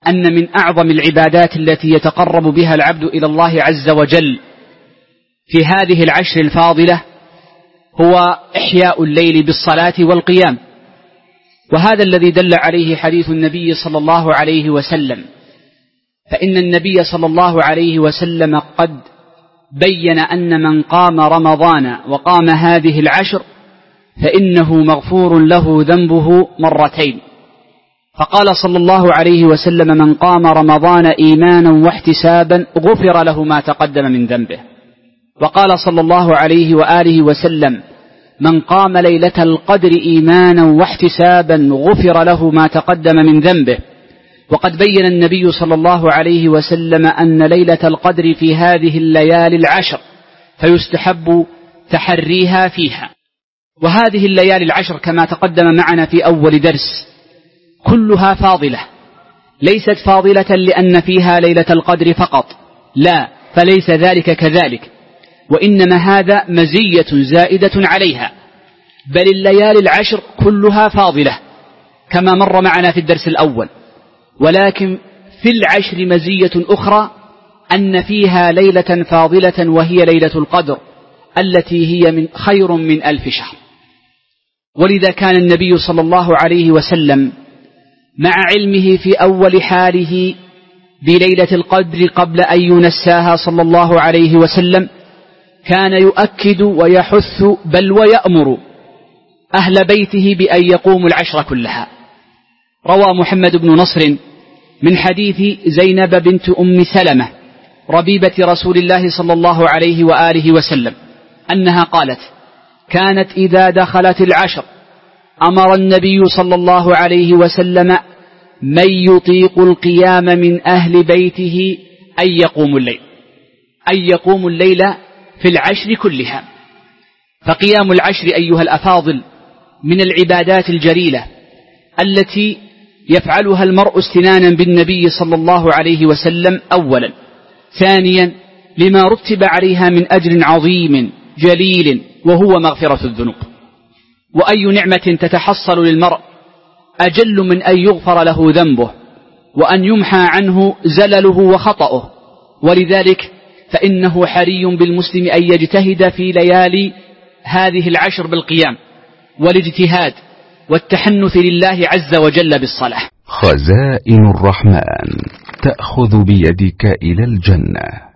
أن من أعظم العبادات التي يتقرب بها العبد إلى الله عز وجل في هذه العشر الفاضلة هو إحياء الليل بالصلاة والقيام، وهذا الذي دل عليه حديث النبي صلى الله عليه وسلم، فإن النبي صلى الله عليه وسلم قد بين أن من قام رمضان وقام هذه العشر فإنه مغفور له ذنبه مرتين. فقال صلى الله عليه وسلم: من قام رمضان إيمانا واحتسابا غفر له ما تقدم من ذنبه. وقال صلى الله عليه وآله وسلم: من قام ليلة القدر إيمانا واحتسابا غفر له ما تقدم من ذنبه. وقد بين النبي صلى الله عليه وسلم أن ليلة القدر في هذه الليالي العشر، فيستحب تحريها فيها. وهذه الليالي العشر كما تقدم معنا في أول درس كلها فاضلة، ليست فاضلة لأن فيها ليلة القدر فقط، لا، فليس ذلك كذلك، وإنما هذا مزية زائدة عليها، بل الليالي العشر كلها فاضلة كما مر معنا في الدرس الأول. ولكن في العشر مزية أخرى أن فيها ليلة فاضلة وهي ليلة القدر التي هي من خير من 1000 شهر. ولذا كان النبي صلى الله عليه وسلم مع علمه في أول حاله بليلة القدر قبل أن ينساها صلى الله عليه وسلم كان يؤكد ويحث بل ويأمر أهل بيته بأن يقوموا العشر كلها. روى محمد بن نصر من حديث زينب بنت أم سلمة ربيبة رسول الله صلى الله عليه وآله وسلم أنها قالت: كانت إذا دخلت العشر أمر النبي صلى الله عليه وسلم من يطيق القيام من أهل بيته أن يقوموا الليل في العشر كلها. فقيام العشر أيها الأفاضل من العبادات الجليلة التي يفعلها المرء استنانا بالنبي صلى الله عليه وسلم أولا. ثانيا لما رتب عليها من أجر عظيم جليل وهو مغفرة الذنوب. وأي نعمة تتحصل للمرء أجل من أن يغفر له ذنبه وأن يمحى عنه زلله وخطأه. ولذلك فإنه حري بالمسلم أن يجتهد في ليالي هذه العشر بالقيام والاجتهاد والتحنث لله عز وجل بالصلاة. خزائن الرحمن تأخذ بيدك إلى الجنة.